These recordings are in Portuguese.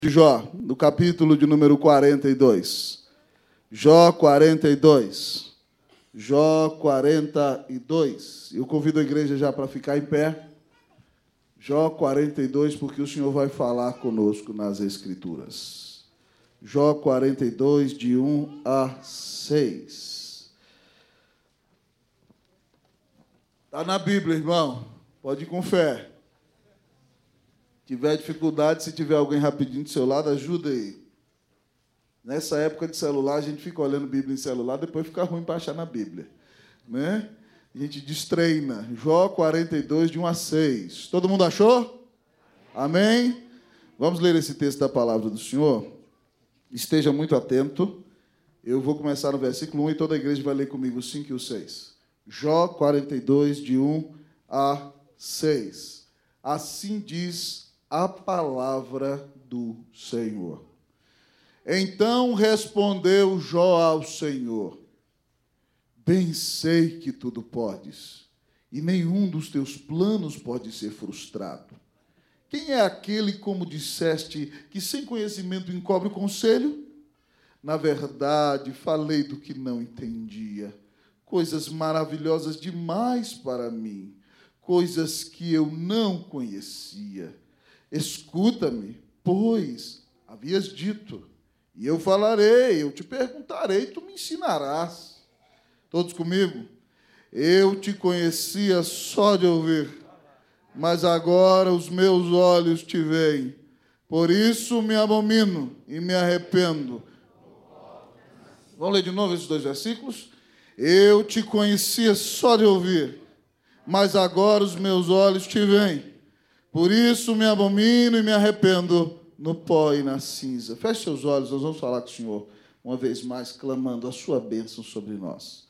de Jó, no capítulo de número 42. Jó 42. Jó 42. Eu convido a igreja já para ficar em pé. Jó 42, porque o Senhor vai falar conosco nas Escrituras. Jó 42, de 1 a 6. Está na Bíblia, irmão. Pode ir com fé. Se tiver dificuldade, se tiver alguém rapidinho do seu lado, ajuda aí. Nessa época de celular, a gente fica olhando Bíblia em celular, depois fica ruim para achar na Bíblia, né? A gente destreina. Jó 42, de 1 a 6. Todo mundo achou? Amém? Vamos ler esse texto da palavra do Senhor? Esteja muito atento. Eu vou começar no versículo 1 e toda a igreja vai ler comigo o 5 e o 6. Jó 42, de 1 a 6. Assim diz a palavra do Senhor. Então respondeu Jó ao Senhor: bem sei que tudo podes, e nenhum dos teus planos pode ser frustrado. Quem é aquele, como disseste, que sem conhecimento encobre o conselho? Na verdade, falei do que não entendia, coisas maravilhosas demais para mim, coisas que eu não conhecia. Escuta-me, pois havias dito, e eu falarei, eu te perguntarei, tu me ensinarás. Todos comigo? Eu te conhecia só de ouvir, mas agora os meus olhos te veem. Por isso me abomino e me arrependo. Vamos ler de novo esses dois versículos? Eu te conhecia só de ouvir, mas agora os meus olhos te veem. Por isso me abomino e me arrependo no pó e na cinza. Feche seus olhos, nós vamos falar com o Senhor uma vez mais, clamando a sua bênção sobre nós.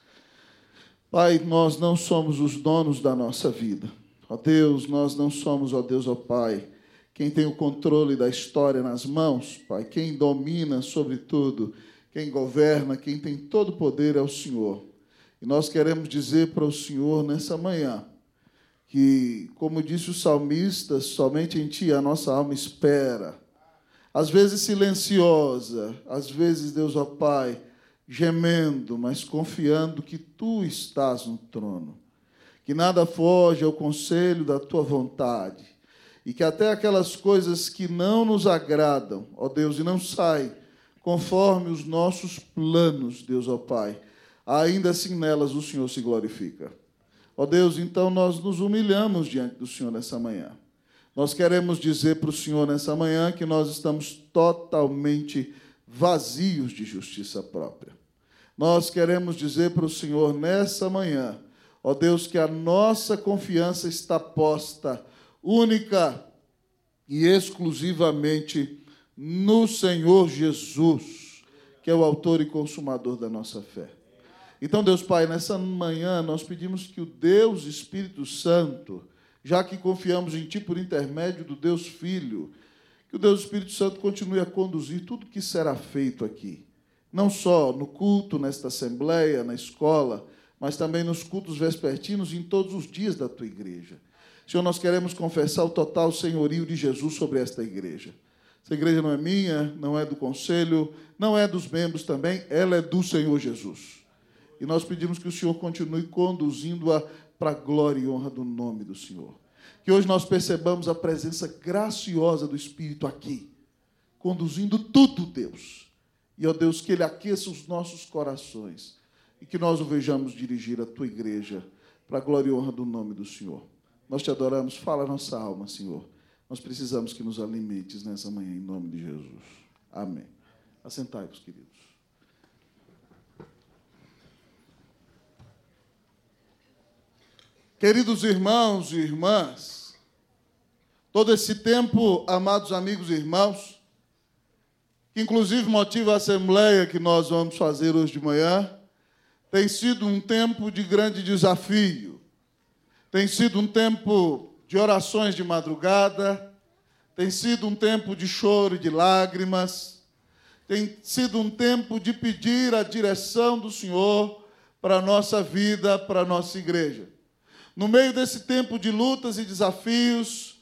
Pai, nós não somos os donos da nossa vida. Ó Deus, nós não somos, ó Deus, ó Pai, quem tem o controle da história nas mãos, Pai, quem domina sobre tudo, quem governa, quem tem todo o poder é o Senhor. E nós queremos dizer para o Senhor nessa manhã que, como disse o salmista, somente em Ti a nossa alma espera. Às vezes silenciosa, às vezes, Deus, ó Pai, gemendo, mas confiando que Tu estás no trono. Que nada foge ao conselho da Tua vontade. E que até aquelas coisas que não nos agradam, ó Deus, e não saem conforme os nossos planos, Deus, ó Pai, ainda assim nelas o Senhor se glorifica. Ó Deus, então nós nos humilhamos diante do Senhor nessa manhã. Nós queremos dizer para o Senhor nessa manhã que nós estamos totalmente vazios de justiça própria. Nós queremos dizer para o Senhor nessa manhã, ó Deus, que a nossa confiança está posta única e exclusivamente no Senhor Jesus, que é o autor e consumador da nossa fé. Então, Deus Pai, nessa manhã nós pedimos que o Deus Espírito Santo, já que confiamos em Ti por intermédio do Deus Filho, que o Deus Espírito Santo continue a conduzir tudo que será feito aqui. Não só no culto, nesta assembleia, na escola, mas também nos cultos vespertinos e em todos os dias da Tua igreja. Senhor, nós queremos confessar o total senhorio de Jesus sobre esta igreja. Essa igreja não é minha, não é do conselho, não é dos membros também, ela é do Senhor Jesus. E nós pedimos que o Senhor continue conduzindo-a para a glória e honra do nome do Senhor. Que hoje nós percebamos a presença graciosa do Espírito aqui, conduzindo tudo, Deus. E, ó Deus, que Ele aqueça os nossos corações e que nós o vejamos dirigir a Tua igreja para a glória e honra do nome do Senhor. Nós Te adoramos, fala a nossa alma, Senhor. Nós precisamos que nos alimentes nessa manhã, em nome de Jesus. Amém. Assentai-vos, queridos. Queridos irmãos e irmãs, todo esse tempo, amados amigos e irmãos, que inclusive motiva a assembleia que nós vamos fazer hoje de manhã, tem sido um tempo de grande desafio, tem sido um tempo de orações de madrugada, tem sido um tempo de choro e de lágrimas, tem sido um tempo de pedir a direção do Senhor para a nossa vida, para a nossa igreja. No meio desse tempo de lutas e desafios,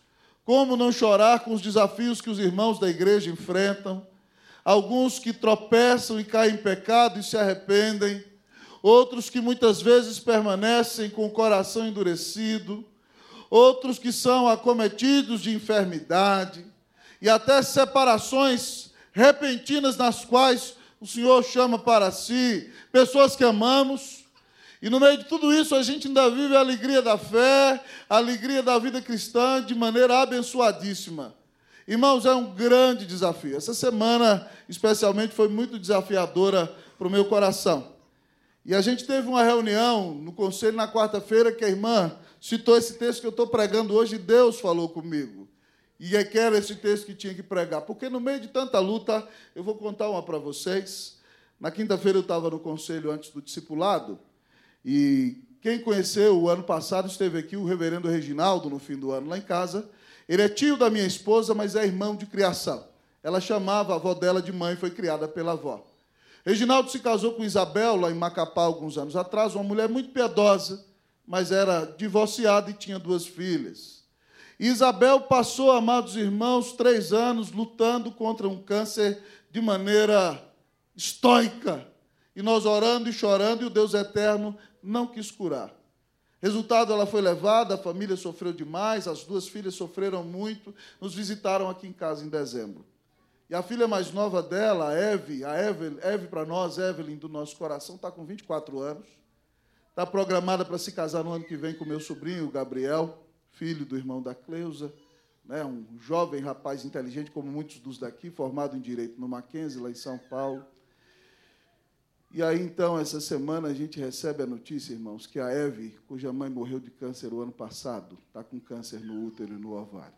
Como não chorar com os desafios que os irmãos da igreja enfrentam? Alguns que tropeçam e caem em pecado e se arrependem, outros que muitas vezes permanecem com o coração endurecido, outros que são acometidos de enfermidade e até separações repentinas nas quais o Senhor chama para si, pessoas que amamos. E no meio de tudo isso, a gente ainda vive a alegria da fé, a alegria da vida cristã de maneira abençoadíssima. Irmãos, é um grande desafio. Essa semana, especialmente, foi muito desafiadora para o meu coração. E a gente teve uma reunião no conselho na quarta-feira que a irmã citou esse texto que eu estou pregando hoje, e Deus falou comigo. E é que era esse texto que tinha que pregar. Porque no meio de tanta luta, eu vou contar uma para vocês. Na quinta-feira eu estava no conselho antes do discipulado, e quem conheceu o ano passado, esteve aqui o reverendo Reginaldo, no fim do ano, lá em casa. Ele é tio da minha esposa, mas é irmão de criação. Ela chamava a avó dela de mãe, foi criada pela avó. Reginaldo se casou com Isabel, lá em Macapá, alguns anos atrás, uma mulher muito piedosa, mas era divorciada e tinha 2 filhas. E Isabel passou, amados irmãos, 3 anos lutando contra um câncer de maneira estoica. E nós orando e chorando, e o Deus eterno não quis curar. Resultado, ela foi levada, a família sofreu demais, as 2 filhas sofreram muito, nos visitaram aqui em casa em dezembro. E a filha mais nova dela, a Eve para nós, Evelyn, do nosso coração, está com 24 anos. Está programada para se casar no ano que vem com meu sobrinho, o Gabriel, filho do irmão da Cleusa, né, um jovem rapaz inteligente, como muitos dos daqui, formado em Direito no Mackenzie, lá em São Paulo. E aí, então, essa semana, a gente recebe a notícia, irmãos, que a Eve, cuja mãe morreu de câncer o ano passado, está com câncer no útero e no ovário.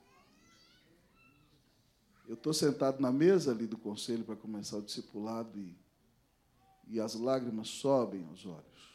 Eu estou sentado na mesa ali do conselho para começar o discipulado e as lágrimas sobem aos olhos.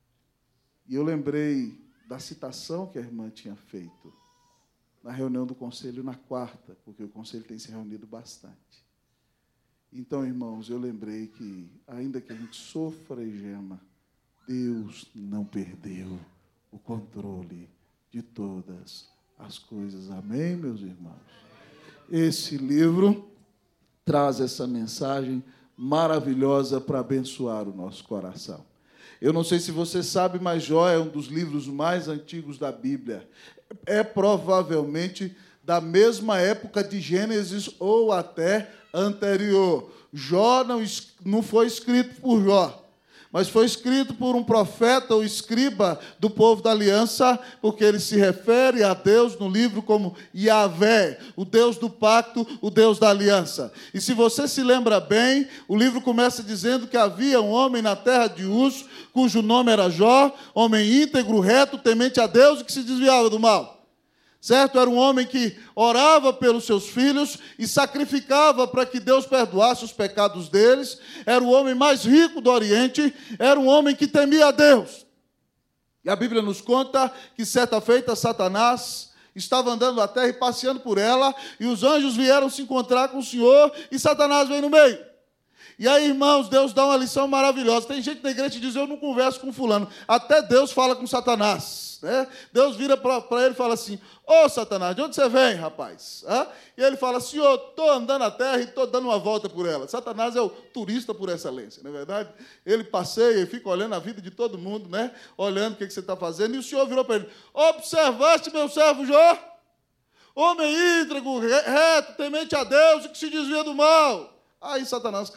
E eu lembrei da citação que a irmã tinha feito na reunião do conselho na quarta, porque o conselho tem se reunido bastante. Então, irmãos, eu lembrei que, ainda que a gente sofra e gema, Deus não perdeu o controle de todas as coisas. Amém, meus irmãos? Esse livro traz essa mensagem maravilhosa para abençoar o nosso coração. Eu não sei se você sabe, mas Jó é um dos livros mais antigos da Bíblia. É provavelmente da mesma época de Gênesis ou até anterior. Jó não foi escrito por Jó, mas foi escrito por um profeta ou escriba do povo da aliança, porque ele se refere a Deus no livro como Yahvé, o Deus do pacto, o Deus da aliança. E se você se lembra bem, o livro começa dizendo que havia um homem na terra de Uz, cujo nome era Jó, homem íntegro, reto, temente a Deus e que se desviava do mal. Certo? Era um homem que orava pelos seus filhos e sacrificava para que Deus perdoasse os pecados deles. Era o homem mais rico do Oriente, era um homem que temia a Deus. E a Bíblia nos conta que, certa feita, Satanás estava andando na terra e passeando por ela, e os anjos vieram se encontrar com o Senhor, e Satanás veio no meio. E aí, irmãos, Deus dá uma lição maravilhosa. Tem gente na igreja que diz, eu não converso com fulano. Até Deus fala com Satanás. Né? Deus vira para ele e fala assim, ô Satanás, de onde você vem, rapaz? E ele fala, Senhor, estou andando na terra e estou dando uma volta por ela. Satanás é o turista por excelência, não é verdade? Ele passeia e fica olhando a vida de todo mundo, né? Olhando o que você está fazendo. E o Senhor virou para ele, observaste meu servo Jó? Homem íntegro, reto, temente a Deus e que se desvia do mal. Aí Satanás,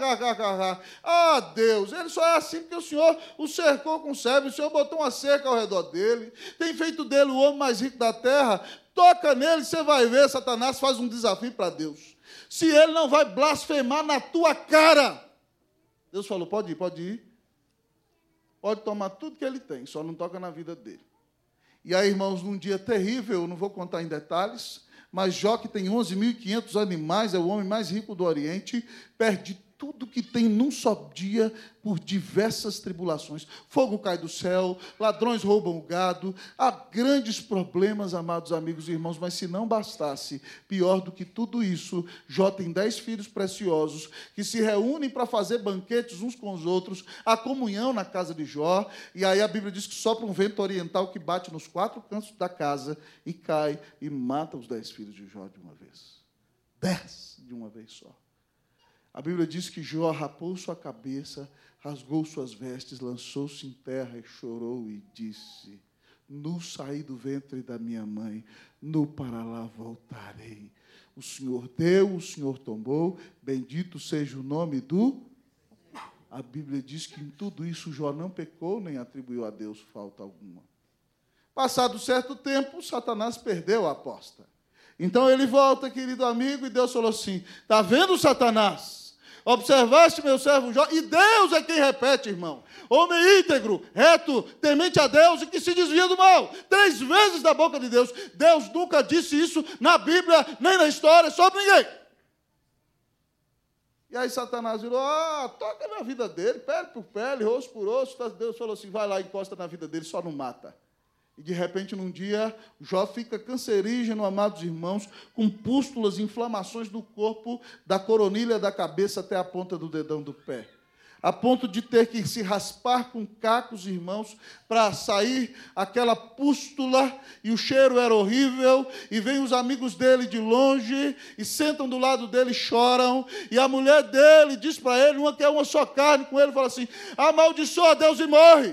Deus, ele só é assim porque o Senhor o cercou com servo, o Senhor botou uma cerca ao redor dele, tem feito dele o homem mais rico da terra, toca nele, você vai ver, Satanás faz um desafio para Deus. Se ele não vai blasfemar na tua cara, Deus falou, pode ir, pode tomar tudo que ele tem, só não toca na vida dele. E aí, irmãos, num dia terrível, eu não vou contar em detalhes, mas Jó, que tem 11.500 animais, é o homem mais rico do Oriente, perde tudo que tem num só dia por diversas tribulações. Fogo cai do céu, ladrões roubam o gado, há grandes problemas, amados amigos e irmãos, mas se não bastasse, pior do que tudo isso, Jó tem 10 filhos preciosos que se reúnem para fazer banquetes uns com os outros, a comunhão na casa de Jó, e aí a Bíblia diz que sopra um vento oriental que bate nos 4 cantos da casa e cai e mata os 10 filhos de Jó de uma vez. 10 de uma vez só. A Bíblia diz que Jó rapou sua cabeça, rasgou suas vestes, lançou-se em terra e chorou e disse: nu saí do ventre da minha mãe, nu para lá voltarei. O Senhor deu, o Senhor tomou, bendito seja o nome do... A Bíblia diz que em tudo isso Jó não pecou, nem atribuiu a Deus falta alguma. Passado certo tempo, Satanás perdeu a aposta. Então ele volta, querido amigo, e Deus falou assim: está vendo, Satanás? Observaste meu servo Jó, e Deus é quem repete, irmão. Homem íntegro, reto, temente a Deus e que se desvia do mal. 3 vezes da boca de Deus. Deus nunca disse isso na Bíblia, nem na história, sobre ninguém. E aí Satanás virou, toca na vida dele, pele por pele, osso por osso. Deus falou assim, vai lá, encosta na vida dele, só não mata. E, de repente, num dia, Jó fica cancerígeno, amados irmãos, com pústulas, inflamações do corpo, da coronilha da cabeça até a ponta do dedão do pé. A ponto de ter que se raspar com cacos, irmãos, para sair aquela pústula, e o cheiro era horrível, e vem os amigos dele de longe, e sentam do lado dele e choram, e a mulher dele diz para ele, uma que é uma só carne com ele, fala assim, amaldiçoa Deus e morre.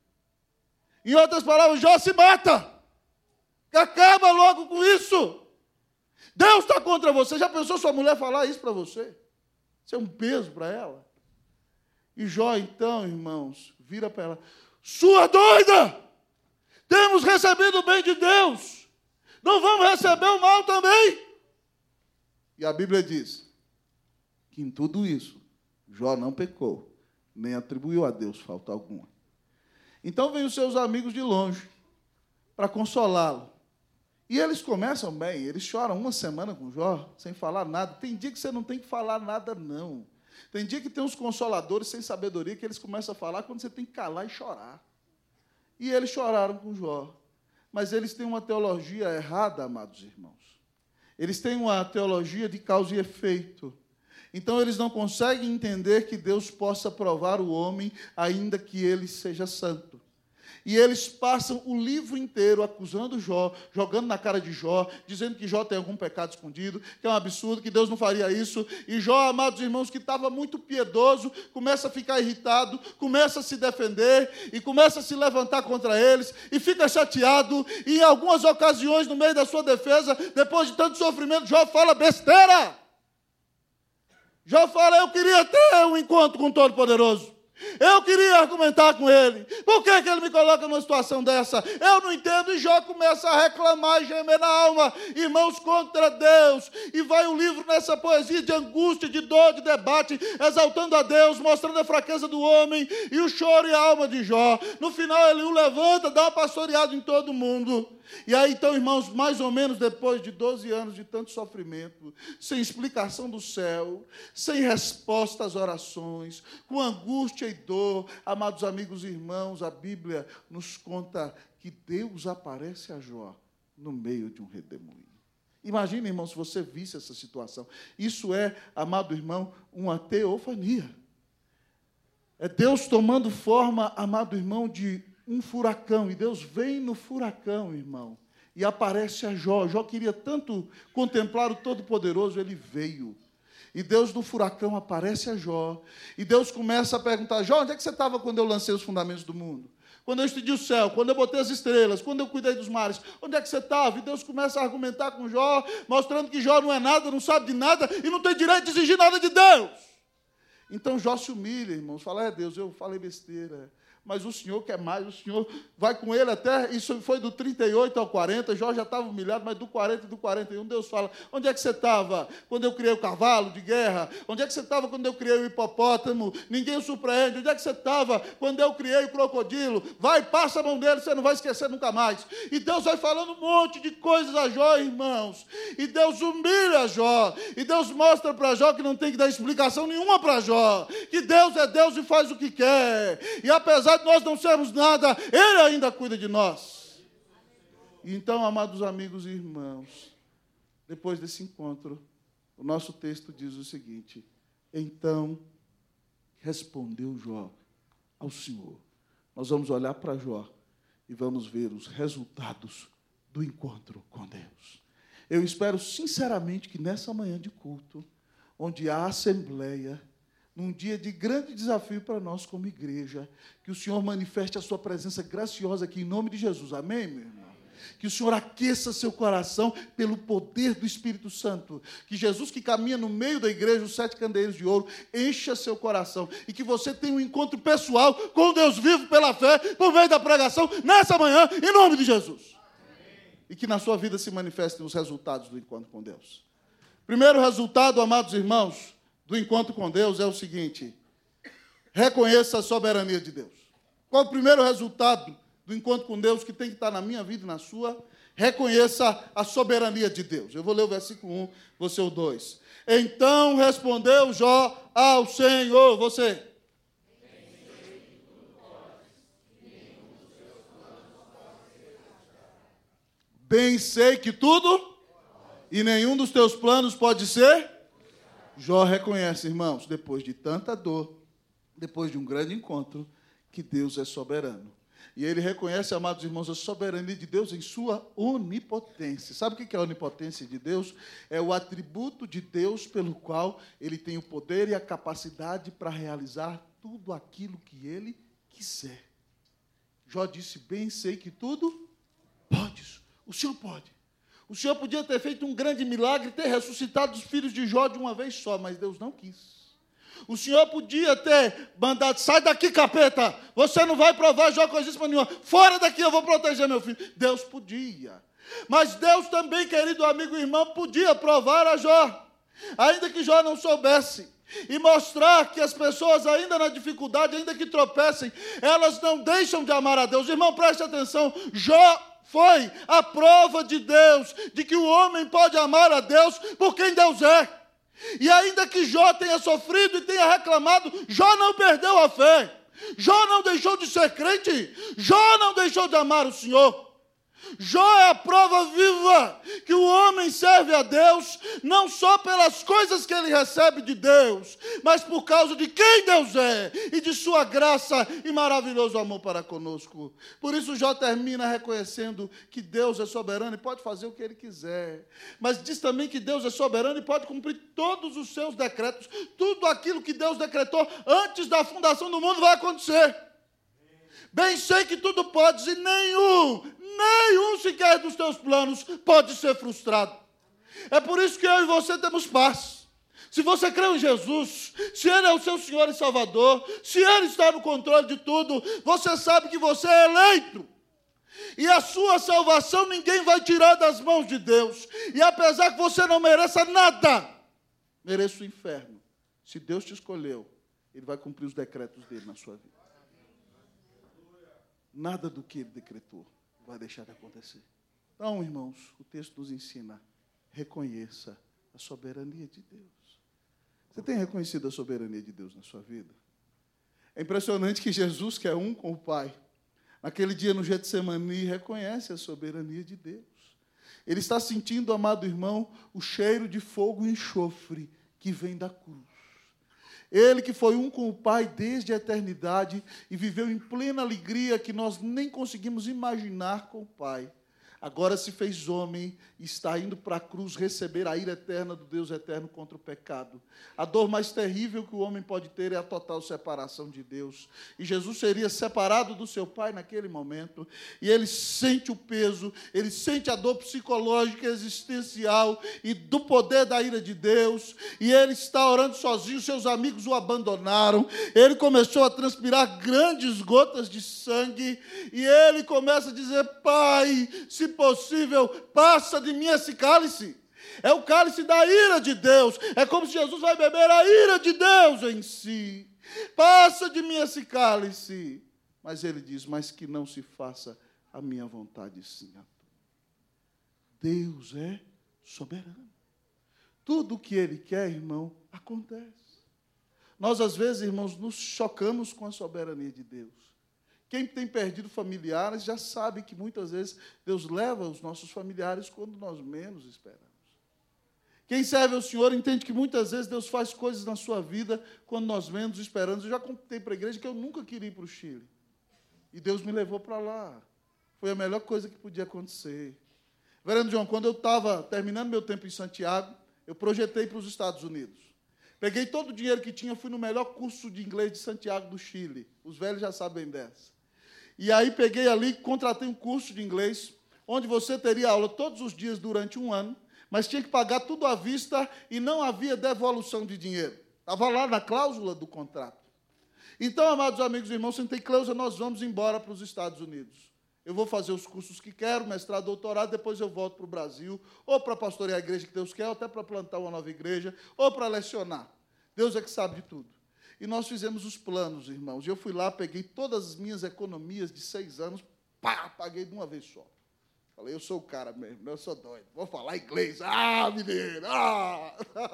Em outras palavras, Jó se mata. Acaba logo com isso. Deus está contra você. Já pensou sua mulher falar isso para você? Isso é um peso para ela. E Jó, então, irmãos, vira para ela. Sua doida! Temos recebido o bem de Deus. Não vamos receber o mal também? E a Bíblia diz que em tudo isso, Jó não pecou, nem atribuiu a Deus falta alguma. Então vêm os seus amigos de longe para consolá-lo. E eles começam bem, eles choram uma semana com Jó, sem falar nada. Tem dia que você não tem que falar nada, não. Tem dia que tem uns consoladores sem sabedoria que eles começam a falar quando você tem que calar e chorar. E eles choraram com Jó. Mas eles têm uma teologia errada, amados irmãos. Eles têm uma teologia de causa e efeito. Então, eles não conseguem entender que Deus possa provar o homem, ainda que ele seja santo. E eles passam o livro inteiro acusando Jó, jogando na cara de Jó, dizendo que Jó tem algum pecado escondido, que é um absurdo, que Deus não faria isso. E Jó, amados irmãos, que estava muito piedoso, começa a ficar irritado, começa a se defender e começa a se levantar contra eles e fica chateado. E em algumas ocasiões, no meio da sua defesa, depois de tanto sofrimento, Jó fala besteira. Jó fala, eu queria ter um encontro com o Todo-Poderoso. Eu queria argumentar com ele. Por que ele me coloca numa situação dessa? Eu não entendo. E Jó começa a reclamar e gemer na alma. Irmãos, contra Deus. E vai o livro nessa poesia de angústia, de dor, de debate, exaltando a Deus, mostrando a fraqueza do homem e o choro e a alma de Jó. No final ele o levanta, dá uma pastoreada em todo mundo. E aí, então, irmãos, mais ou menos depois de 12 anos de tanto sofrimento, sem explicação do céu, sem resposta às orações, com angústia e dor, amados amigos e irmãos, a Bíblia nos conta que Deus aparece a Jó no meio de um redemoinho. Imagina, irmão, se você visse essa situação. Isso é, amado irmão, uma teofania. É Deus tomando forma, amado irmão, de um furacão, e Deus vem no furacão, irmão, e aparece a Jó. Jó queria tanto contemplar o Todo-Poderoso, ele veio. E Deus no furacão aparece a Jó, e Deus começa a perguntar, Jó, onde é que você estava quando eu lancei os fundamentos do mundo? Quando eu estudi o céu, quando eu botei as estrelas, quando eu cuidei dos mares, onde é que você estava? E Deus começa a argumentar com Jó, mostrando que Jó não é nada, não sabe de nada, e não tem direito de exigir nada de Deus. Então Jó se humilha, irmãos, fala, Deus, eu falei besteira. mas o Senhor quer mais, o Senhor vai com ele até, isso foi do 38 ao 40, Jó já estava humilhado, mas do 40 e do 41, Deus fala, onde é que você estava quando eu criei o cavalo de guerra? Onde é que você estava quando eu criei o hipopótamo? Ninguém o surpreende. Onde é que você estava quando eu criei o crocodilo? Vai, passa a mão dele, você não vai esquecer nunca mais. E Deus vai falando um monte de coisas a Jó, irmãos, e Deus humilha Jó, e Deus mostra para Jó que não tem que dar explicação nenhuma para Jó, que Deus é Deus e faz o que quer, e apesar de nós não sermos nada, Ele ainda cuida de nós. Então, amados amigos e irmãos, depois desse encontro, o nosso texto diz o seguinte: então respondeu Jó ao Senhor. Nós vamos olhar para Jó e vamos ver os resultados do encontro com Deus. Eu espero sinceramente que nessa manhã de culto, onde há assembleia, num dia de grande desafio para nós como igreja, que o Senhor manifeste a sua presença graciosa aqui em nome de Jesus. Amém, meu irmão? Que o Senhor aqueça seu coração pelo poder do Espírito Santo. Que Jesus, que caminha no meio da igreja, os 7 candeeiros de ouro, encha seu coração. E que você tenha um encontro pessoal com Deus vivo pela fé, por meio da pregação, nessa manhã, em nome de Jesus. Amém. E que na sua vida se manifestem os resultados do encontro com Deus. Primeiro resultado, amados irmãos, do encontro com Deus é o seguinte: reconheça a soberania de Deus. Qual o primeiro resultado do encontro com Deus que tem que estar na minha vida e na sua? Reconheça a soberania de Deus. Eu vou ler o versículo 1, você o 2. Então respondeu Jó ao Senhor. Você. Bem sei que tudo e nenhum dos teus planos pode ser. Jó reconhece, irmãos, depois de tanta dor, depois de um grande encontro, que Deus é soberano. E ele reconhece, amados irmãos, a soberania de Deus em sua onipotência. Sabe o que é a onipotência de Deus? É o atributo de Deus pelo qual ele tem o poder e a capacidade para realizar tudo aquilo que ele quiser. Jó disse, bem sei que tudo podes. O Senhor pode. O Senhor podia ter feito um grande milagre, ter ressuscitado os filhos de Jó de uma vez só, mas Deus não quis. O Senhor podia ter mandado, sai daqui, capeta, você não vai provar Jó coisíssima nenhuma, fora daqui, eu vou proteger meu filho. Deus podia. Mas Deus também, querido amigo e irmão, podia provar a Jó, ainda que Jó não soubesse, e mostrar que as pessoas, ainda na dificuldade, ainda que tropecem, elas não deixam de amar a Deus. Irmão, preste atenção, Jó foi a prova de Deus, de que o homem pode amar a Deus por quem Deus é. E ainda que Jó tenha sofrido e tenha reclamado, Jó não perdeu a fé. Jó não deixou de ser crente. Jó não deixou de amar o Senhor. Jó é a prova viva que o homem serve a Deus, não só pelas coisas que ele recebe de Deus, mas por causa de quem Deus é e de sua graça e maravilhoso amor para conosco. Por isso Jó termina reconhecendo que Deus é soberano e pode fazer o que ele quiser, mas diz também que Deus é soberano e pode cumprir todos os seus decretos. Tudo aquilo que Deus decretou antes da fundação do mundo vai acontecer. Bem sei que tudo podes e nenhum sequer dos teus planos pode ser frustrado. É por isso que eu e você temos paz. Se você crê em Jesus, se Ele é o seu Senhor e Salvador, se Ele está no controle de tudo, você sabe que você é eleito. E a sua salvação ninguém vai tirar das mãos de Deus. E apesar que você não mereça nada, mereça o inferno. Se Deus te escolheu, Ele vai cumprir os decretos dele na sua vida. Nada do que Ele decretou vai deixar de acontecer. Então, irmãos, o texto nos ensina, reconheça a soberania de Deus. Você tem reconhecido a soberania de Deus na sua vida? É impressionante que Jesus, que é um com o Pai, naquele dia no Getsemani, reconhece a soberania de Deus. Ele está sentindo, amado irmão, o cheiro de fogo e enxofre que vem da cruz. Ele que foi um com o Pai desde a eternidade e viveu em plena alegria que nós nem conseguimos imaginar com o Pai. agora se fez homem e está indo para a cruz receber a ira eterna do Deus eterno contra o pecado. A dor mais terrível que o homem pode ter é a total separação de Deus. E Jesus seria separado do seu Pai naquele momento, e ele sente o peso, ele sente a dor psicológica, existencial e do poder da ira de Deus, e ele está orando sozinho, seus amigos o abandonaram, ele começou a transpirar grandes gotas de sangue, e ele começa a dizer: Pai, se possível, passa de mim esse cálice. É o cálice da ira de Deus. É como se Jesus vai beber a ira de Deus em si. Passa de mim esse cálice. Mas ele diz: mas que não se faça a minha vontade, sim a tua. Deus é soberano. Tudo o que ele quer, irmão, acontece. Nós, às vezes, irmãos, nos chocamos com a soberania de Deus. Quem tem perdido familiares já sabe que muitas vezes Deus leva os nossos familiares quando nós menos esperamos. Quem serve ao Senhor entende que muitas vezes Deus faz coisas na sua vida quando nós menos esperamos. Eu já contei para a igreja que eu nunca queria ir para o Chile. E Deus me levou para lá. Foi a melhor coisa que podia acontecer. Reverendo João, quando eu estava terminando meu tempo em Santiago, eu projetei para os Estados Unidos. Peguei todo o dinheiro que tinha, fui no melhor curso de inglês de Santiago do Chile. Os velhos já sabem dessa. E aí peguei ali, contratei um curso de inglês, onde você teria aula todos os dias durante um ano, mas tinha que pagar tudo à vista e não havia devolução de dinheiro. Estava lá na cláusula do contrato. Então, amados amigos e irmãos, sentei, Cleusa, nós vamos embora para os Estados Unidos. Eu vou fazer os cursos que quero, mestrado, doutorado, depois eu volto para o Brasil, ou para pastorear a igreja que Deus quer, ou até para plantar uma nova igreja, ou para lecionar. Deus é que sabe de tudo. E nós fizemos os planos, irmãos. E eu fui lá, peguei todas as minhas economias de 6 anos, paguei de uma vez só. Falei, eu sou o cara mesmo, eu sou doido, vou falar inglês. Ah, menino, ah!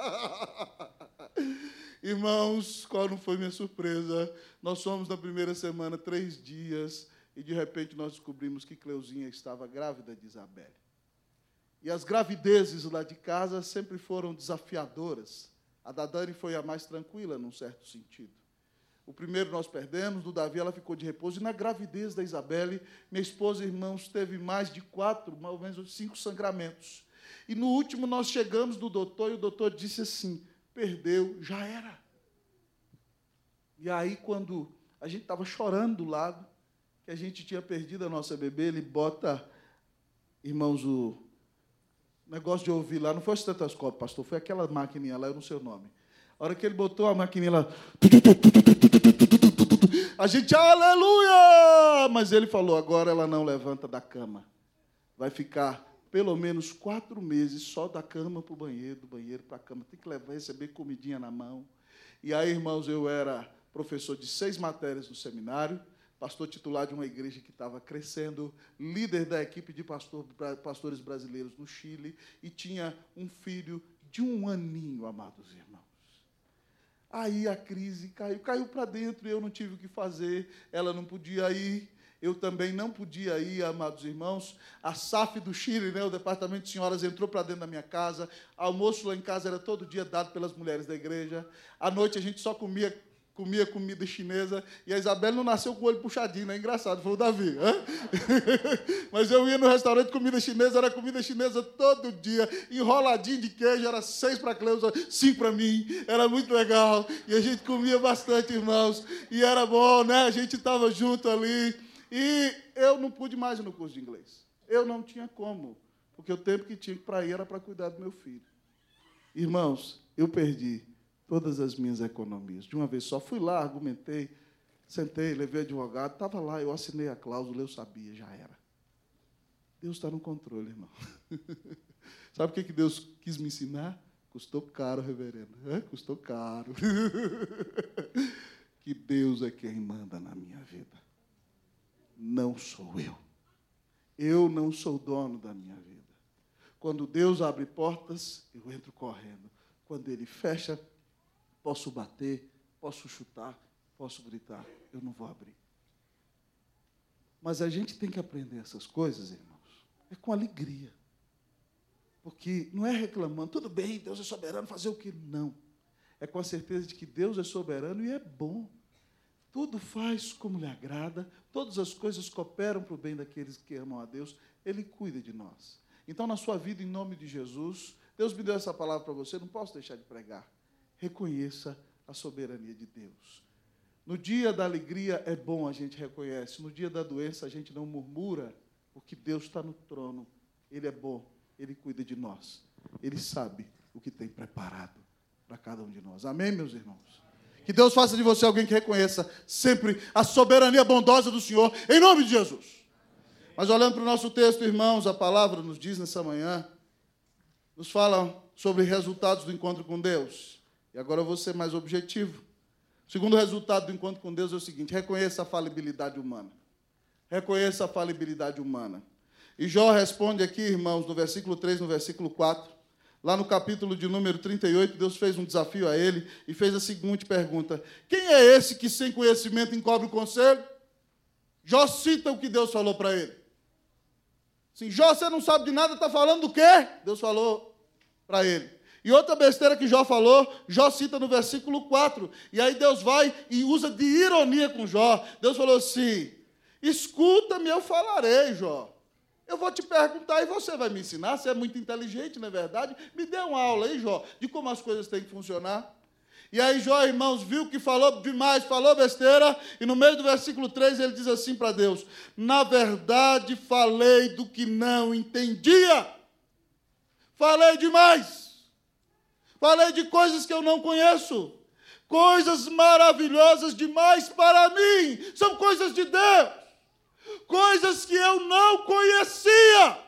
Irmãos, qual não foi minha surpresa? Nós fomos na primeira semana 3 dias, e de repente nós descobrimos que Cleuzinha estava grávida de Isabelle. E as gravidezes lá de casa sempre foram desafiadoras. A da Dani foi a mais tranquila, num certo sentido. O primeiro nós perdemos, do Davi ela ficou de repouso. E na gravidez da Isabelle, minha esposa, irmãos, teve mais de 4, mais ou menos 5 sangramentos. E no último nós chegamos do doutor, e o doutor disse assim, perdeu, já era. E aí, quando a gente estava chorando do lado, que a gente tinha perdido a nossa bebê, ele bota, irmãos, o negócio de ouvir lá, não foi o estetoscópio, pastor, foi aquela maquininha lá, eu não sei o nome. A hora que ele botou a maquininha lá, a gente, aleluia! Mas ele falou, agora ela não levanta da cama. Vai ficar pelo menos 4 meses só da cama para o banheiro, do banheiro para a cama. Tem que receber comidinha na mão. E aí, irmãos, eu era professor de 6 matérias no seminário, pastor titular de uma igreja que estava crescendo, líder da equipe de pastores brasileiros no Chile, e tinha um filho de 1 aninho, amados irmãos. Aí a crise caiu para dentro, eu não tive o que fazer, ela não podia ir, eu também não podia ir, amados irmãos. A SAF do Chile, né, o departamento de senhoras, entrou para dentro da minha casa, almoço lá em casa era todo dia dado pelas mulheres da igreja, à noite a gente só comia comida chinesa, e a Isabelle não nasceu com o olho puxadinho, é engraçado, foi o Davi. Mas eu ia no restaurante, comida chinesa, era comida chinesa todo dia, enroladinho de queijo, era 6 para a Cleusa, 5 para mim, era muito legal, e a gente comia bastante, irmãos, e era bom, né? A gente estava junto ali, e eu não pude mais ir no curso de inglês. Eu não tinha como, porque o tempo que tinha para ir era para cuidar do meu filho. Irmãos, eu perdi todas as minhas economias. De uma vez só, fui lá, argumentei, sentei, levei advogado, estava lá, eu assinei a cláusula, eu sabia, já era. Deus está no controle, irmão. Sabe o que Deus quis me ensinar? Custou caro, reverendo. Custou caro. Que Deus é quem manda na minha vida. Não sou eu. Eu não sou dono da minha vida. Quando Deus abre portas, eu entro correndo. Quando Ele fecha, posso bater, posso chutar, posso gritar, eu não vou abrir. Mas a gente tem que aprender essas coisas, irmãos, é com alegria. Porque não é reclamando, tudo bem, Deus é soberano, fazer o que? Não. É com a certeza de que Deus é soberano e é bom. tudo faz como lhe agrada, todas as coisas cooperam para o bem daqueles que amam a Deus, Ele cuida de nós. Então, na sua vida, em nome de Jesus, Deus me deu essa palavra para você, não posso deixar de pregar. Reconheça a soberania de Deus. No dia da alegria é bom, a gente reconhece. No dia da doença a gente não murmura, porque Deus está no trono. Ele é bom, Ele cuida de nós. Ele sabe o que tem preparado para cada um de nós. Amém, meus irmãos? Que Deus faça de você alguém que reconheça sempre a soberania bondosa do Senhor, em nome de Jesus. Mas olhando para o nosso texto, irmãos, a palavra nos diz nessa manhã, nos fala sobre resultados do encontro com Deus. E agora eu vou ser mais objetivo. O segundo resultado do encontro com Deus é o seguinte: reconheça a falibilidade humana. Reconheça a falibilidade humana. E Jó responde aqui, irmãos, no versículo 3, no versículo 4, lá no capítulo de número 38, Deus fez um desafio a ele e fez a seguinte pergunta: quem é esse que sem conhecimento encobre o conselho? Jó cita o que Deus falou para ele. Sim, Jó, você não sabe de nada, está falando do quê? Deus falou para ele. E outra besteira que Jó falou, Jó cita no versículo 4. E aí Deus vai e usa de ironia com Jó. Deus falou assim: escuta-me, eu falarei, Jó. Eu vou te perguntar e você vai me ensinar. Você é muito inteligente, não é verdade? Me dê uma aula aí, Jó, de como as coisas têm que funcionar. E aí Jó, irmãos, viu que falou demais, falou besteira, e no meio do versículo 3 ele diz assim para Deus: na verdade falei do que não entendia. Falei demais. Falei de coisas que eu não conheço. Coisas maravilhosas demais para mim. São coisas de Deus. Coisas que eu não conhecia.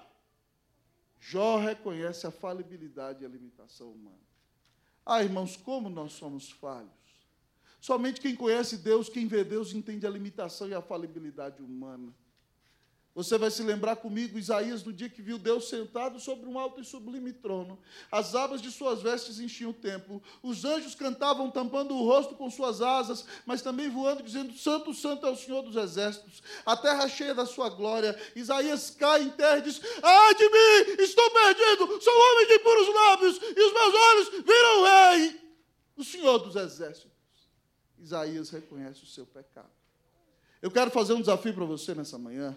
Jó reconhece a falibilidade e a limitação humana. Ah, irmãos, como nós somos falhos. Somente quem conhece Deus, quem vê Deus, entende a limitação e a falibilidade humana. Você vai se lembrar comigo, Isaías, no dia que viu Deus sentado sobre um alto e sublime trono. As abas de suas vestes enchiam o templo. Os anjos cantavam, tampando o rosto com suas asas, mas também voando, dizendo: Santo, Santo é o Senhor dos exércitos. A terra cheia da sua glória. Isaías cai em terra e diz: ai de mim, estou perdido, sou homem de impuros lábios, e os meus olhos viram o Rei, o Senhor dos exércitos. Isaías reconhece o seu pecado. Eu quero fazer um desafio para você nessa manhã.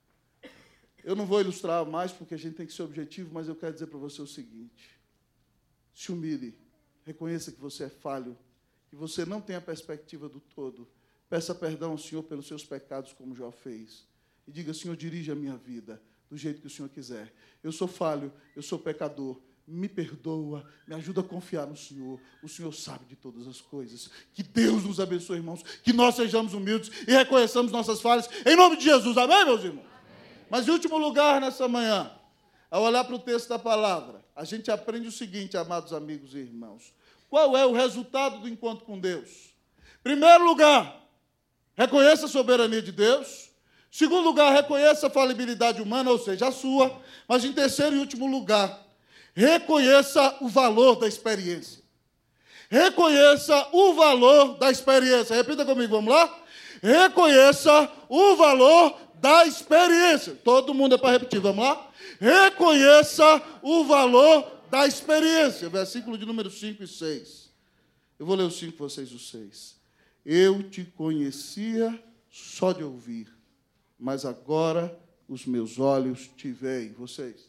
Eu não vou ilustrar mais, porque a gente tem que ser objetivo, mas eu quero dizer para você o seguinte: se humilhe, reconheça que você é falho, que você não tem a perspectiva do todo. Peça perdão ao Senhor pelos seus pecados, como Jó fez. E diga: Senhor, dirige a minha vida do jeito que o Senhor quiser. Eu sou falho, eu sou pecador. Me perdoa, me ajuda a confiar no Senhor. O Senhor sabe de todas as coisas. Que Deus nos abençoe, irmãos. Que nós sejamos humildes e reconheçamos nossas falhas. Em nome de Jesus. Amém, meus irmãos? Mas, em último lugar, nessa manhã, ao olhar para o texto da palavra, a gente aprende o seguinte, amados amigos e irmãos. Qual é o resultado do encontro com Deus? Primeiro lugar, reconheça a soberania de Deus. Segundo lugar, reconheça a falibilidade humana, ou seja, a sua. Mas, em terceiro e último lugar, reconheça o valor da experiência. Reconheça o valor da experiência. Repita comigo, vamos lá? Reconheça o valor da experiência. Todo mundo é para repetir, vamos lá? Reconheça o valor da experiência. Versículo de número 5 e 6. Eu vou ler o 5, vocês o 6. Eu te conhecia só de ouvir, mas agora os meus olhos te veem. Vocês?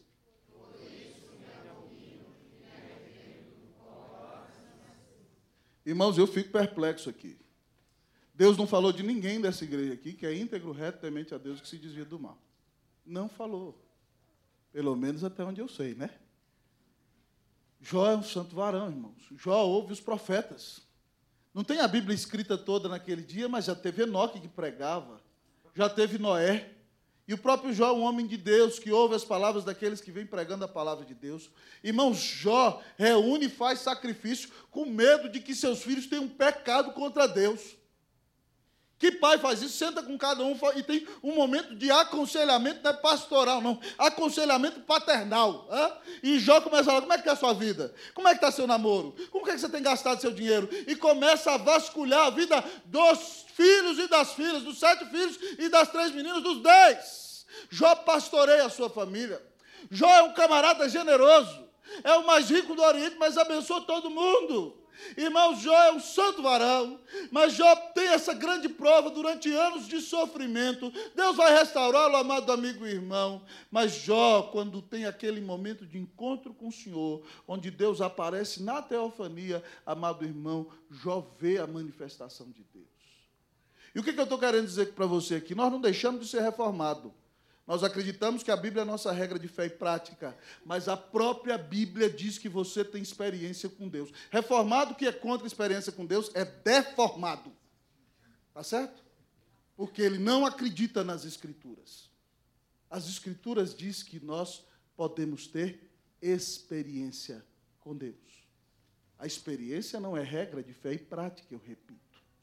Irmãos, eu fico perplexo aqui. Deus não falou de ninguém dessa igreja aqui que é íntegro, reto, temente a Deus, que se desvia do mal. Não falou. Pelo menos até onde eu sei, né? Jó é um santo varão, irmãos. Jó ouve os profetas. Não tem a Bíblia escrita toda naquele dia, mas já teve Enoque que pregava. Já teve Noé. E o próprio Jó é um homem de Deus, que ouve as palavras daqueles que vêm pregando a palavra de Deus. Irmãos, Jó reúne e faz sacrifício com medo de que seus filhos tenham pecado contra Deus. Que pai faz isso? Senta com cada um e tem um momento de aconselhamento, não é pastoral, não. Aconselhamento paternal. E Jó começa a falar: como é que está a sua vida? Como é que está seu namoro? Como é que você tem gastado seu dinheiro? E começa a vasculhar a vida dos filhos e das filhas, dos 7 filhos e das 3 meninas, dos 10. Jó pastoreia a sua família. Jó é um camarada generoso. É o mais rico do Oriente, mas abençoa todo mundo. Irmão, Jó é um santo varão, mas Jó tem essa grande prova durante anos de sofrimento. Deus vai restaurá-lo, amado amigo e irmão. Mas Jó, quando tem aquele momento de encontro com o Senhor, onde Deus aparece na teofania, amado irmão, Jó vê a manifestação de Deus. E o que eu estou querendo dizer para você aqui? Nós não deixamos de ser reformados. Nós acreditamos que a Bíblia é a nossa regra de fé e prática, mas a própria Bíblia diz que você tem experiência com Deus. Reformado que é contra a experiência com Deus é deformado. Está certo? Porque ele não acredita nas Escrituras. As Escrituras dizem que nós podemos ter experiência com Deus. A experiência não é regra de fé e prática, eu repito.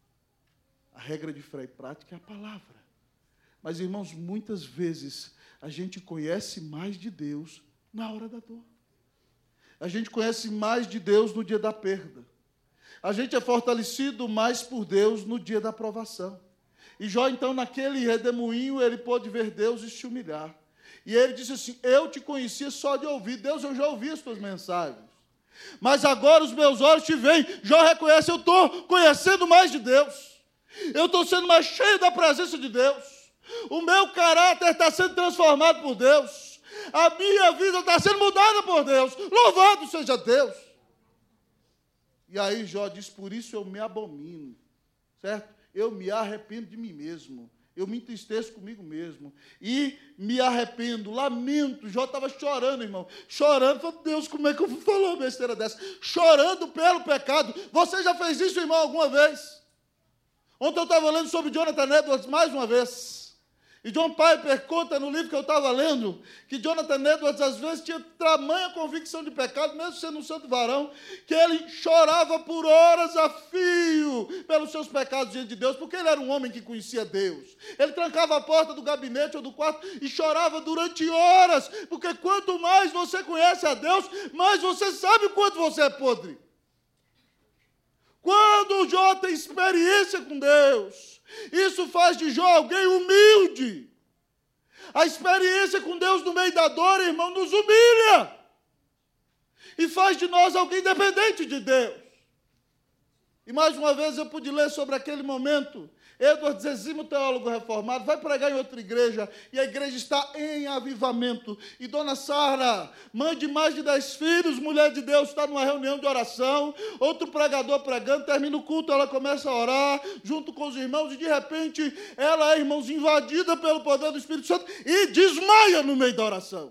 A regra de fé e prática é a palavra. Mas, irmãos, muitas vezes a gente conhece mais de Deus na hora da dor. A gente conhece mais de Deus no dia da perda. A gente é fortalecido mais por Deus no dia da provação. E Jó, então, naquele redemoinho, ele pôde ver Deus e se humilhar. E ele disse assim, eu te conhecia só de ouvir. Deus, eu já ouvi as tuas mensagens. Mas agora os meus olhos te veem. Jó reconhece, eu estou conhecendo mais de Deus. Eu estou sendo mais cheio da presença de Deus. O meu caráter está sendo transformado por Deus. A minha vida está sendo mudada por Deus. Louvado seja Deus. E aí Jó diz, por isso eu me abomino. Certo? Eu me arrependo de mim mesmo. Eu me entristeço comigo mesmo. E me arrependo, lamento. Jó estava chorando, irmão. Chorando. Falei, Deus, como é que eu vou falar uma besteira dessa? Chorando pelo pecado. Você já fez isso, irmão, alguma vez? Ontem eu estava lendo sobre Jonathan Edwards mais uma vez. E John Piper conta no livro que eu estava lendo que Jonathan Edwards às vezes tinha tamanha convicção de pecado, mesmo sendo um santo varão, que ele chorava por horas a fio pelos seus pecados diante de Deus, porque ele era um homem que conhecia Deus. Ele trancava a porta do gabinete ou do quarto e chorava durante horas, porque quanto mais você conhece a Deus, mais você sabe o quanto você é podre. Quando Jó tem experiência com Deus, isso faz de Jó alguém humilde. A experiência com Deus no meio da dor, irmão, nos humilha. E faz de nós alguém dependente de Deus. E mais uma vez eu pude ler sobre aquele momento. Edwards, exímio teólogo reformado, vai pregar em outra igreja, e a igreja está em avivamento. E dona Sara, mãe de mais de 10 filhos, mulher de Deus, está numa reunião de oração, outro pregador pregando, termina o culto, ela começa a orar, junto com os irmãos, e de repente, ela é, irmãos, invadida pelo poder do Espírito Santo, e desmaia no meio da oração.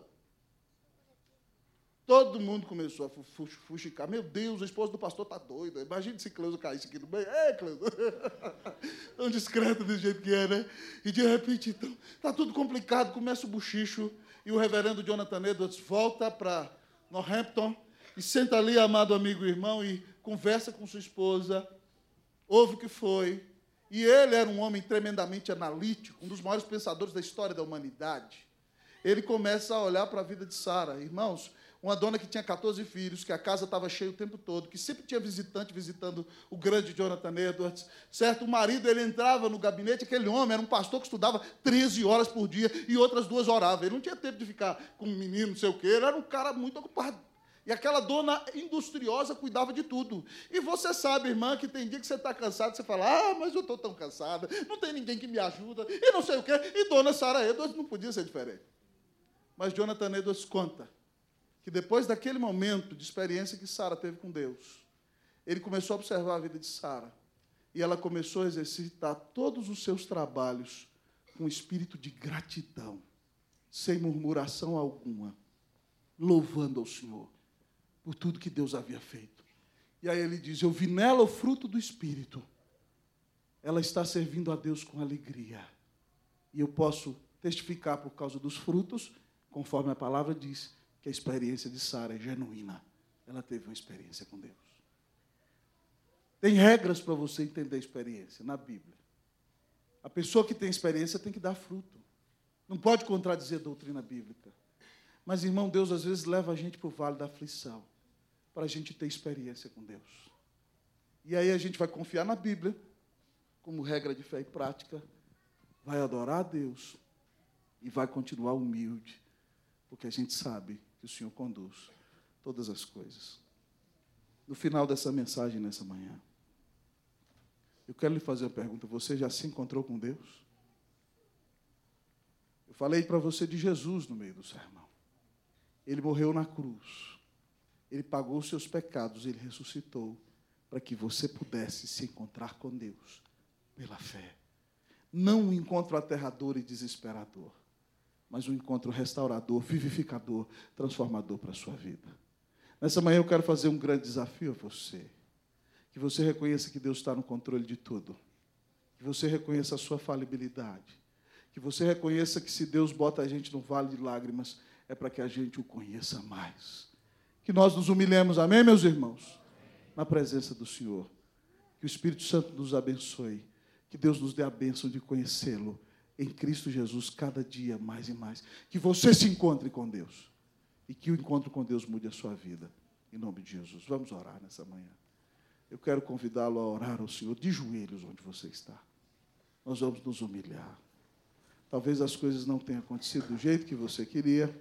Todo mundo começou a fuxicar. Meu Deus, a esposa do pastor está doida. Imagina se Cleusa caísse aqui no meio. Ei, Cleusa. Tão discreta do jeito que é, né? E de repente, então, está tudo complicado. Começa o bochicho. E o reverendo Jonathan Edwards volta para Northampton e senta ali, amado amigo e irmão, e conversa com sua esposa. Ouve o que foi. E ele era um homem tremendamente analítico, um dos maiores pensadores da história da humanidade. Ele começa a olhar para a vida de Sara. Irmãos, uma dona que tinha 14 filhos, que a casa estava cheia o tempo todo, que sempre tinha visitante visitando o grande Jonathan Edwards, certo? O marido, ele entrava no gabinete, aquele homem era um pastor que estudava 13 horas por dia e outras 2 orava. Ele não tinha tempo de ficar com um menino, não sei o quê, ele era um cara muito ocupado. E aquela dona industriosa cuidava de tudo. E você sabe, irmã, que tem dia que você está cansado, você fala, mas eu estou tão cansada, não tem ninguém que me ajuda, e não sei o quê. E dona Sara Edwards não podia ser diferente. Mas Jonathan Edwards conta que depois daquele momento de experiência que Sara teve com Deus, ele começou a observar a vida de Sara, e ela começou a exercitar todos os seus trabalhos com espírito de gratidão, sem murmuração alguma, louvando ao Senhor por tudo que Deus havia feito. E aí ele diz, eu vi nela o fruto do Espírito. Ela está servindo a Deus com alegria. E eu posso testificar por causa dos frutos, conforme a palavra diz, que a experiência de Sara é genuína. Ela teve uma experiência com Deus. Tem regras para você entender a experiência na Bíblia. A pessoa que tem experiência tem que dar fruto. Não pode contradizer a doutrina bíblica. Mas, irmão, Deus às vezes leva a gente para o vale da aflição, para a gente ter experiência com Deus. E aí a gente vai confiar na Bíblia, como regra de fé e prática, vai adorar a Deus e vai continuar humilde, porque a gente sabe que o Senhor conduz todas as coisas. no final dessa mensagem, nessa manhã, eu quero lhe fazer uma pergunta. Você já se encontrou com Deus? Eu falei para você de Jesus no meio do sermão. Ele morreu na cruz. Ele pagou os seus pecados. Ele ressuscitou para que você pudesse se encontrar com Deus pela fé. Não um encontro aterrador e desesperador, mas um encontro restaurador, vivificador, transformador para a sua vida. Nessa manhã eu quero fazer um grande desafio a você. Que você reconheça que Deus está no controle de tudo. Que você reconheça a sua falibilidade. Que você reconheça que se Deus bota a gente no vale de lágrimas, é para que a gente o conheça mais. Que nós nos humilhemos, amém, meus irmãos? Na presença do Senhor. Que o Espírito Santo nos abençoe. Que Deus nos dê a bênção de conhecê-lo em Cristo Jesus cada dia mais e mais. Que você se encontre com Deus. E que o encontro com Deus mude a sua vida. Em nome de Jesus. Vamos orar nessa manhã. Eu quero convidá-lo a orar ao Senhor de joelhos onde você está. Nós vamos nos humilhar. Talvez as coisas não tenham acontecido do jeito que você queria,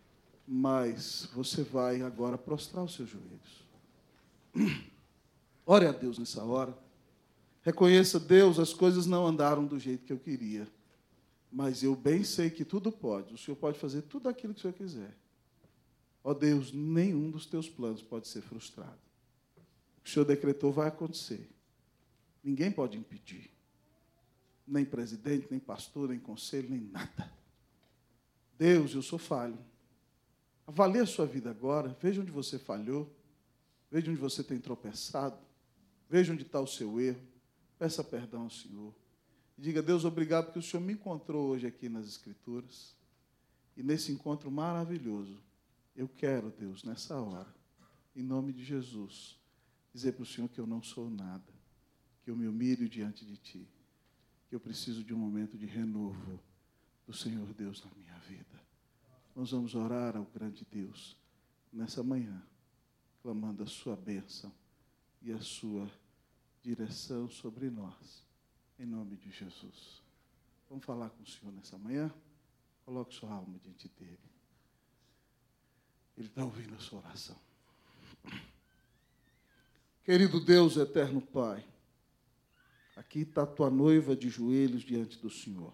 mas você vai agora prostrar os seus joelhos. Ore a Deus nessa hora. Reconheça, Deus, as coisas não andaram do jeito que eu queria, mas eu bem sei que tudo pode. O Senhor pode fazer tudo aquilo que o Senhor quiser. Ó Deus, nenhum dos teus planos pode ser frustrado. O que o Senhor decretou vai acontecer. Ninguém pode impedir. Nem presidente, nem pastor, nem conselho, nem nada. Deus, eu sou falho. Avalie a sua vida agora. Veja onde você falhou. Veja onde você tem tropeçado. Veja onde está o seu erro. Peça perdão ao Senhor. E diga, Deus, obrigado porque o Senhor me encontrou hoje aqui nas Escrituras. E nesse encontro maravilhoso, eu quero, Deus, nessa hora, em nome de Jesus, dizer para o Senhor que eu não sou nada, que eu me humilho diante de Ti, que eu preciso de um momento de renovo do Senhor Deus na minha vida. Nós vamos orar ao grande Deus nessa manhã, clamando a sua bênção e a sua direção sobre nós, em nome de Jesus. Vamos falar com o Senhor nessa manhã? Coloque sua alma diante dEle. Ele está ouvindo a sua oração. Querido Deus, eterno Pai, aqui está a tua noiva de joelhos diante do Senhor.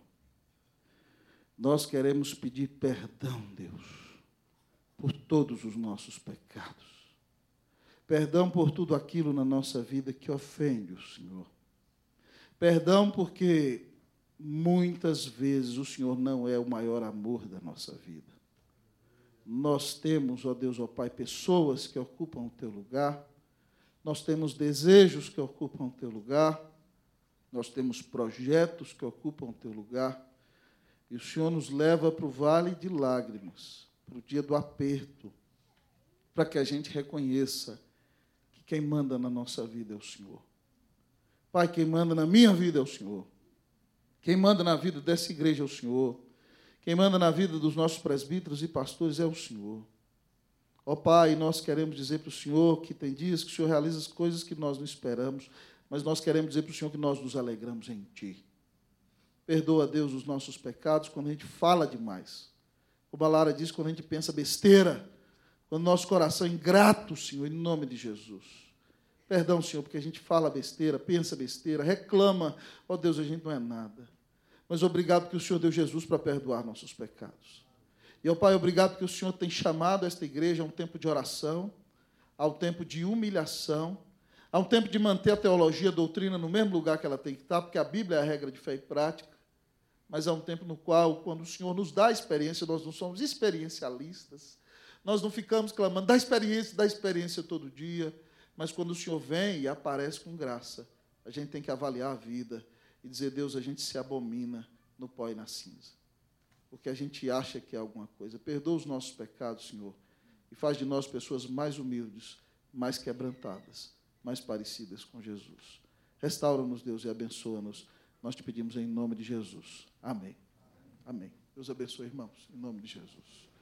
Nós queremos pedir perdão, Deus, por todos os nossos pecados. Perdão por tudo aquilo na nossa vida que ofende o Senhor. Perdão porque muitas vezes o Senhor não é o maior amor da nossa vida. Nós temos, ó Deus, ó Pai, pessoas que ocupam o teu lugar. Nós temos desejos que ocupam o teu lugar. Nós temos projetos que ocupam o teu lugar. E o Senhor nos leva para o vale de lágrimas, para o dia do aperto, para que a gente reconheça que quem manda na nossa vida é o Senhor. Pai, quem manda na minha vida é o Senhor. Quem manda na vida dessa igreja é o Senhor. Quem manda na vida dos nossos presbíteros e pastores é o Senhor. Ó Pai, nós queremos dizer para o Senhor que tem dias que o Senhor realiza as coisas que nós não esperamos, mas nós queremos dizer para o Senhor que nós nos alegramos em Ti. Perdoa, Deus, os nossos pecados quando a gente fala demais. Como a Lara diz, quando a gente pensa besteira, quando nosso coração é ingrato, Senhor, em nome de Jesus. Perdão, Senhor, porque a gente fala besteira, pensa besteira, reclama. Ó Deus, a gente não é nada. Mas obrigado que o Senhor deu Jesus para perdoar nossos pecados. E, ó Pai, obrigado que o Senhor tem chamado esta igreja a um tempo de oração, a um tempo de humilhação, a um tempo de manter a teologia, a doutrina no mesmo lugar que ela tem que estar, porque a Bíblia é a regra de fé e prática, mas é um tempo no qual, quando o Senhor nos dá a experiência, nós não somos experiencialistas, nós não ficamos clamando, dá experiência todo dia, mas quando o Senhor vem e aparece com graça, a gente tem que avaliar a vida e dizer, Deus, a gente se abomina no pó e na cinza, porque a gente acha que é alguma coisa. Perdoa os nossos pecados, Senhor, e faz de nós pessoas mais humildes, mais quebrantadas, mais parecidas com Jesus. Restaura-nos, Deus, e abençoa-nos. Nós te pedimos em nome de Jesus. Amém. Amém. Deus abençoe, irmãos, em nome de Jesus.